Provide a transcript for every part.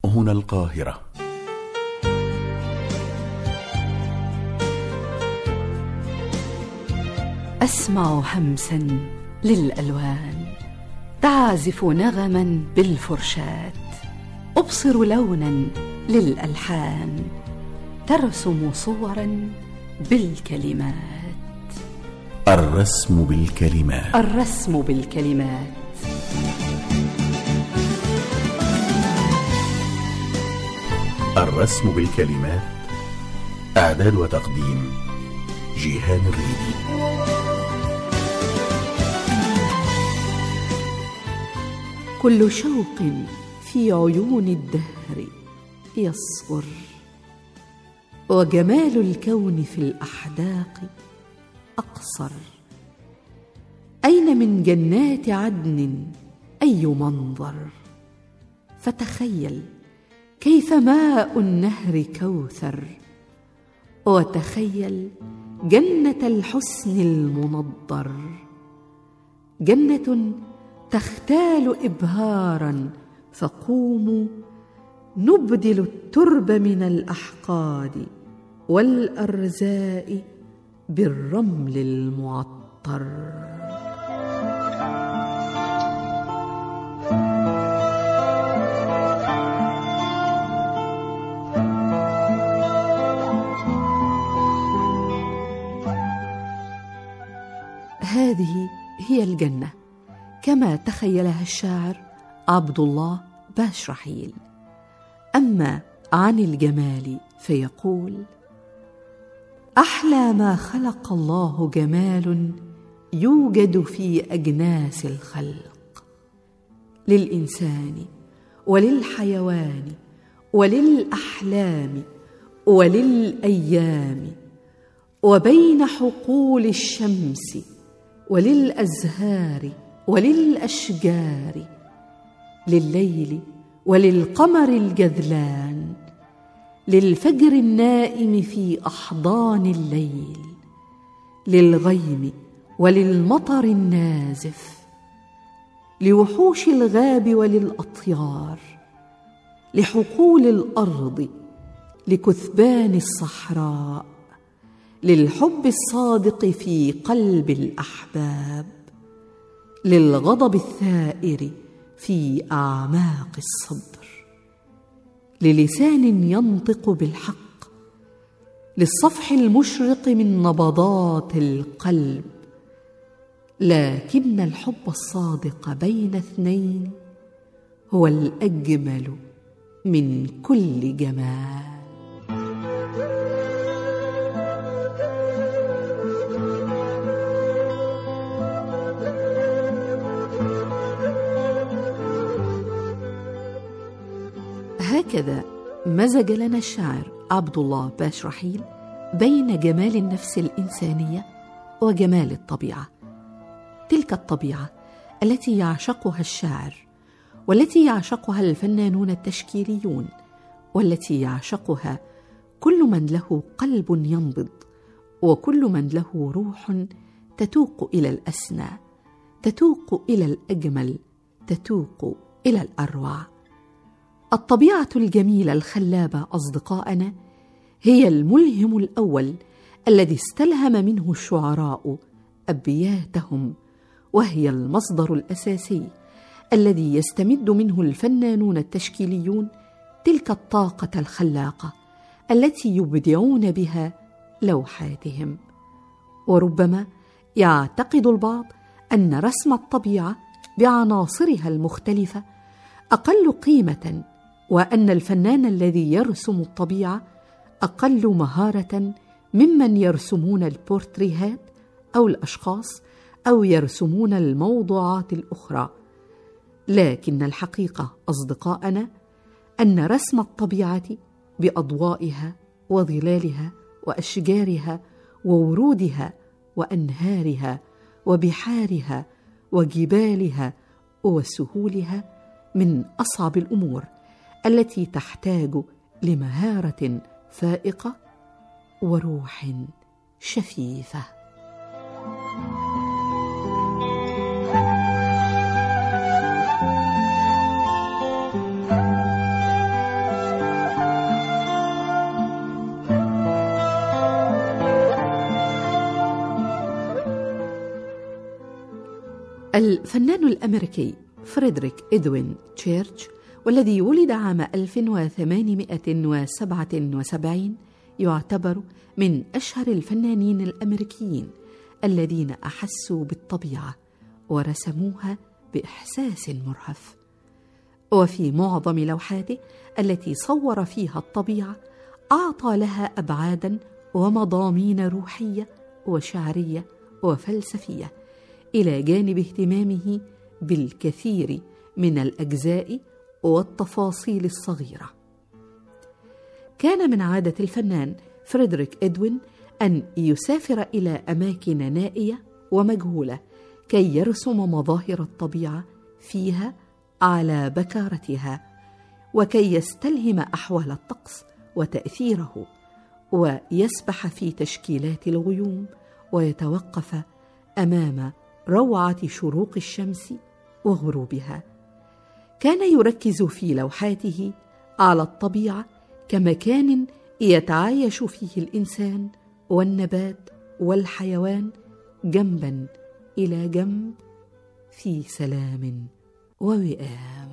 هنا القاهرة. أسمع همسا للألوان تعزف نغما بالفرشاة، أبصر لونا للألحان ترسم صورا بالكلمات. الرسم بالكلمات. الرسم بالكلمات. الرسم بالكلمات. إعداد وتقديم جيهان الريدي. كل شوق في عيون الدهر يصغر، وجمال الكون في الأحداق أقصر. أين من جنات عدن أي منظر، فتخيل كيف ماء النهر كوثر، وتخيل جنة الحسن المنضر، جنة تختال إبهاراً. فقوموا نبدل الترب من الأحقاد والأرزاء بالرمل المعطر. هذه هي الجنة كما تخيلها الشاعر عبد الله باشرحيل. أما عن الجمال فيقول: أحلى ما خلق الله جمال يوجد في أجناس الخلق، للإنسان وللحيوان وللأحلام وللأيام، وبين حقول الشمس وللأزهار وللأشجار، لليل وللقمر الجذلان، للفجر النائم في أحضان الليل، للغيم وللمطر النازف، لوحوش الغاب وللأطيار، لحقول الأرض، لكثبان الصحراء، للحب الصادق في قلب الأحباب، للغضب الثائر في أعماق الصدر، للسان ينطق بالحق، للصفح المشرق من نبضات القلب. لكن الحب الصادق بين اثنين هو الأجمل من كل جمال. هكذا مزج لنا الشاعر عبد الله باشرحيل بين جمال النفس الإنسانية وجمال الطبيعة، تلك الطبيعة التي يعشقها الشاعر، والتي يعشقها الفنانون التشكيليون، والتي يعشقها كل من له قلب ينبض، وكل من له روح تتوق إلى الأسنى، تتوق إلى الأجمل، تتوق إلى الأروع. الطبيعة الجميلة الخلابة أصدقائنا هي الملهم الأول الذي استلهم منه الشعراء أبياتهم، وهي المصدر الأساسي الذي يستمد منه الفنانون التشكيليون تلك الطاقة الخلاقة التي يبدعون بها لوحاتهم. وربما يعتقد البعض أن رسم الطبيعة بعناصرها المختلفة أقل قيمة، وأن الفنان الذي يرسم الطبيعة أقل مهارة ممن يرسمون البورتريهات أو الأشخاص أو يرسمون الموضوعات الأخرى. لكن الحقيقة أصدقائنا أن رسم الطبيعة بأضوائها وظلالها وأشجارها وورودها وأنهارها وبحارها وجبالها وسهولها من أصعب الأمور التي تحتاج لمهارة فائقة وروح شفيفة. الفنان الأمريكي فريدريك إدوين تشيرش، والذي ولد عام 1877، يعتبر من أشهر الفنانين الأمريكيين الذين أحسوا بالطبيعة ورسموها بإحساس مرهف. وفي معظم لوحاته التي صور فيها الطبيعة أعطى لها أبعاداً ومضامين روحية وشعرية وفلسفية، إلى جانب اهتمامه بالكثير من الأجزاء والتفاصيل الصغيرة. كان من عادة الفنان فريدريك إدوين أن يسافر إلى أماكن نائية ومجهولة كي يرسم مظاهر الطبيعة فيها على بكارتها، وكي يستلهم أحوال الطقس وتأثيره، ويسبح في تشكيلات الغيوم، ويتوقف أمام روعة شروق الشمس وغروبها. كان يركز في لوحاته على الطبيعة كمكان يتعايش فيه الإنسان والنبات والحيوان جنباً إلى جنب في سلام ووئام.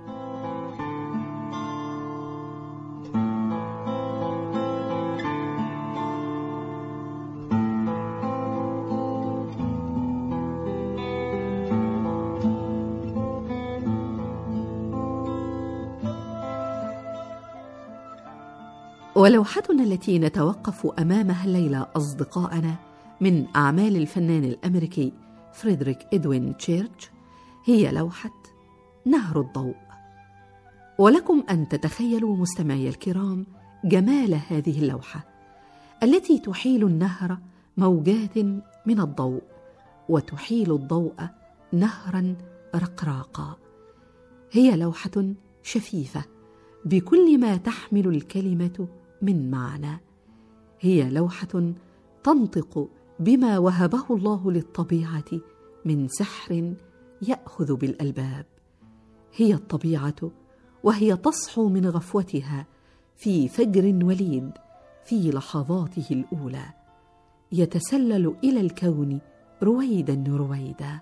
ولوحتنا التي نتوقف أمامها الليلة أصدقائنا من أعمال الفنان الأمريكي فريدريك إدوين تشيرش هي لوحة نهر الضوء. ولكم أن تتخيلوا مستمعي الكرام جمال هذه اللوحة التي تحيل النهر موجات من الضوء، وتحيل الضوء نهرا رقراقا. هي لوحة شفيفة بكل ما تحمل الكلمة من معنى. هي لوحة تنطق بما وهبه الله للطبيعة من سحر يأخذ بالألباب. هي الطبيعة وهي تصحو من غفوتها في فجر وليد في لحظاته الأولى، يتسلل إلى الكون رويدا رويدا.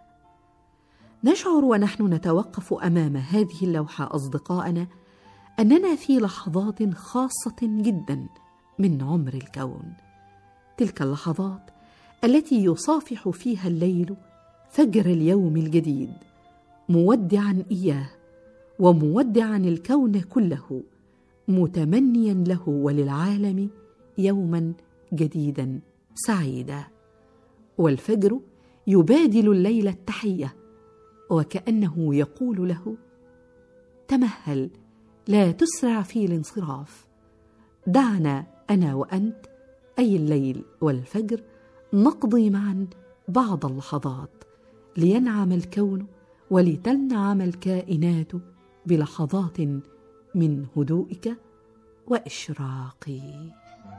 نشعر ونحن نتوقف أمام هذه اللوحة أصدقائنا أننا في لحظات خاصة جدا من عمر الكون، تلك اللحظات التي يصافح فيها الليل فجر اليوم الجديد، مودعا إياه ومودعا الكون كله، متمنيا له وللعالم يوما جديدا سعيدا. والفجر يبادل الليل التحية، وكأنه يقول له: تمهل، لا تسرع في الانصراف، دعنا أنا وأنت، أي الليل والفجر، نقضي معا بعض اللحظات، لينعم الكون ولتنعم الكائنات بلحظات من هدوئك وإشراقي.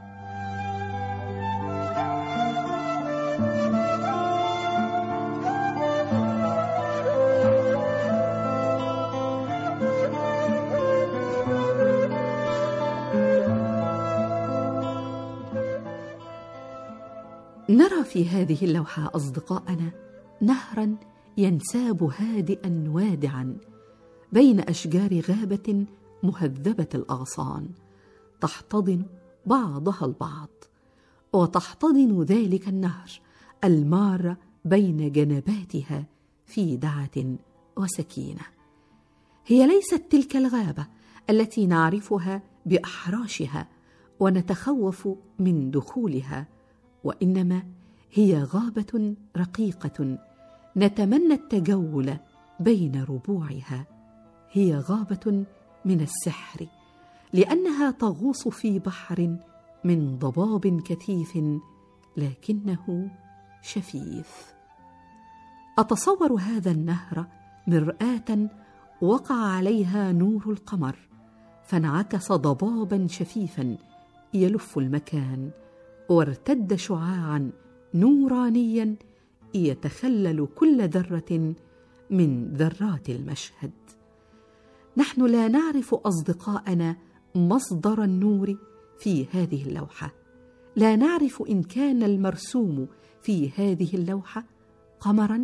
نرى في هذه اللوحة أصدقائنا نهرا ينساب هادئا وادعا بين أشجار غابة مهذبة الأغصان، تحتضن بعضها البعض، وتحتضن ذلك النهر المار بين جنباتها في دعة وسكينة. هي ليست تلك الغابة التي نعرفها بأحراشها ونتخوف من دخولها، وإنما هي غابة رقيقة نتمنى التجول بين ربوعها. هي غابة من السحر، لأنها تغوص في بحر من ضباب كثيف لكنه شفيف. أتصور هذا النهر مرآة وقع عليها نور القمر، فانعكس ضبابا شفيفا يلف المكان، وارتد شعاعا نورانيا يتخلل كل ذرة من ذرات المشهد. نحن لا نعرف أصدقائنا مصدر النور في هذه اللوحة، لا نعرف إن كان المرسوم في هذه اللوحة قمرا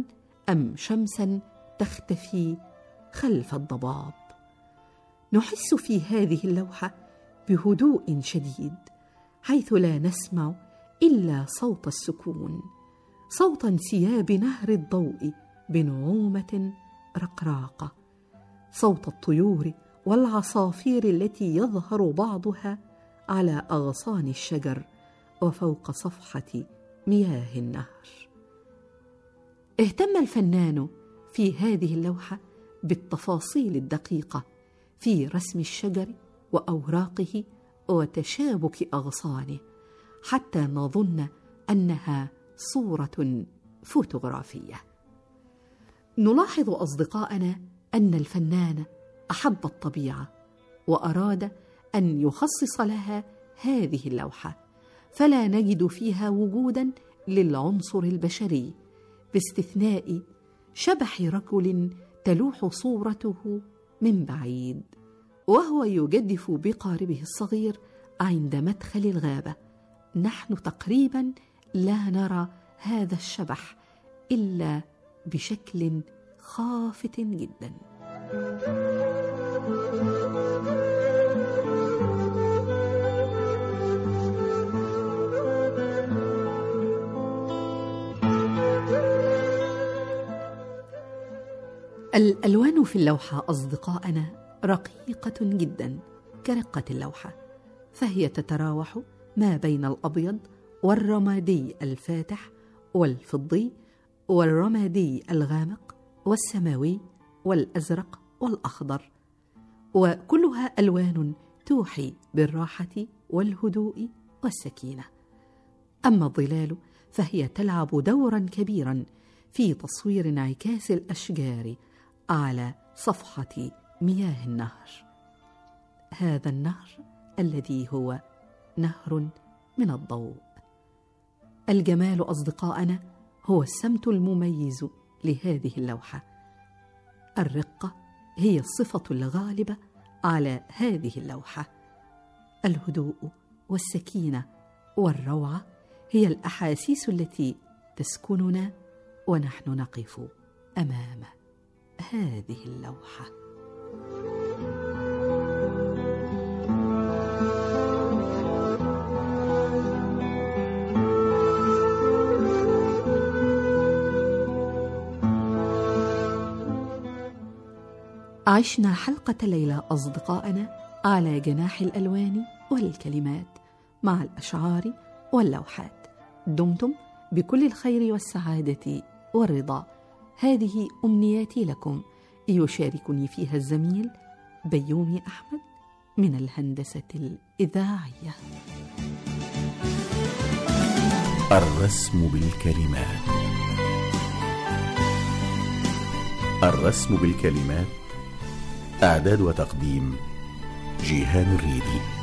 أم شمساً تختفي خلف الضباب. نحس في هذه اللوحة بهدوء شديد، حيث لا نسمع إلا صوت السكون، صوت انسياب نهر الضوء بنعومة رقراقة، صوت الطيور والعصافير التي يظهر بعضها على أغصان الشجر وفوق صفحة مياه النهر. اهتم الفنان في هذه اللوحة بالتفاصيل الدقيقة في رسم الشجر وأوراقه وتشابك أغصانه، حتى نظن أنها صورة فوتوغرافية. نلاحظ أصدقائنا أن الفنان أحب الطبيعة وأراد أن يخصص لها هذه اللوحة، فلا نجد فيها وجوداً للعنصر البشري، باستثناء شبح رجل تلوح صورته من بعيد وهو يجدف بقاربه الصغير عند مدخل الغابة. نحن تقريباً لا نرى هذا الشبح إلا بشكل خافت جداً. الألوان في اللوحة أصدقائنا رقيقة جدا كرقة اللوحة، فهي تتراوح ما بين الأبيض والرمادي الفاتح والفضي والرمادي الغامق والسماوي والأزرق والأخضر، وكلها ألوان توحي بالراحة والهدوء والسكينة. أما الظلال فهي تلعب دورا كبيرا في تصوير انعكاس الأشجار على صفحة مياه النهر، هذا النهر الذي هو نهر من الضوء. الجمال أصدقائنا هو السمت المميز لهذه اللوحة. الرقة هي الصفة الغالبة على هذه اللوحة، الهدوء والسكينة والروعة هي الأحاسيس التي تسكننا ونحن نقف أمام هذه اللوحة. عشنا حلقة الليلة أصدقائنا على جناح الألوان والكلمات مع الأشعار واللوحات. دمتم بكل الخير والسعادة والرضا. هذه أمنياتي لكم، يشاركني فيها الزميل بيومي أحمد من الهندسة الإذاعية. الرسم بالكلمات. الرسم بالكلمات، إعداد وتقديم جيهان الريدي.